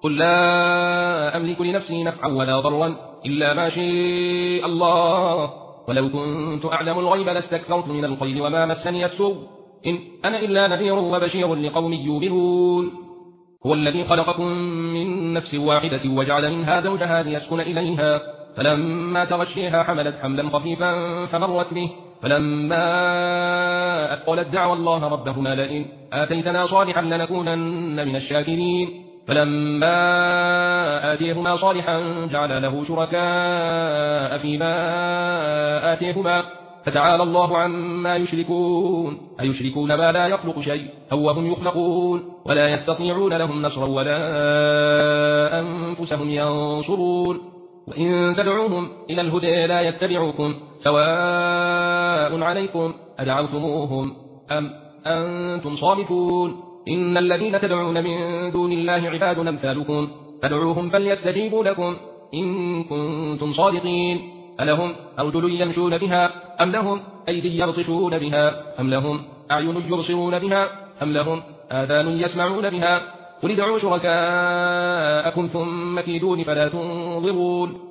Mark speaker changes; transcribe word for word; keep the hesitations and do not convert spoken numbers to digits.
Speaker 1: قل لا أملك لنفسي نفعا ولا ضرا إلا ما شاء الله ولو كنت أعلم الغيب لاستكثرت من الخير وما مسني السوء إن أنا إلا نذير وبشير لقوم يؤمنون هو الذي خلقكم من نفس واحدة وجعل منها زوجها ليسكن إليها فلما تغشيها حملت حملا خفيفا فمرت به فلما أثقلت دعوى الله ربهما لئن آتيتنا صالحا لنكونن من الشاكرين فلما آتيهما صالحا جعل له شركاء فيما آتيهما فتعالى الله عما يشركون أيشركون ما لا يخلق شيء أو هم يخلقون ولا يستطيعون لهم نصرا ولا أنفسهم ينصرون وإن تدعوهم إلى الهدى لا يتبعوكم سواء عليكم أدعوتموهم أم أنتم صامتون إن الذين تدعون من دون الله عباد أمثالكم فادعوهم فليستجيبوا لكم إن كنتم صادقين ألهم أرجل يمشون بها أم لهم أيدي يبطشون بها أم لهم أعين يبصرون بها أم لهم آذان يسمعون بها قل ادعوا شركاءكم ثم كيدون فلا تنظرون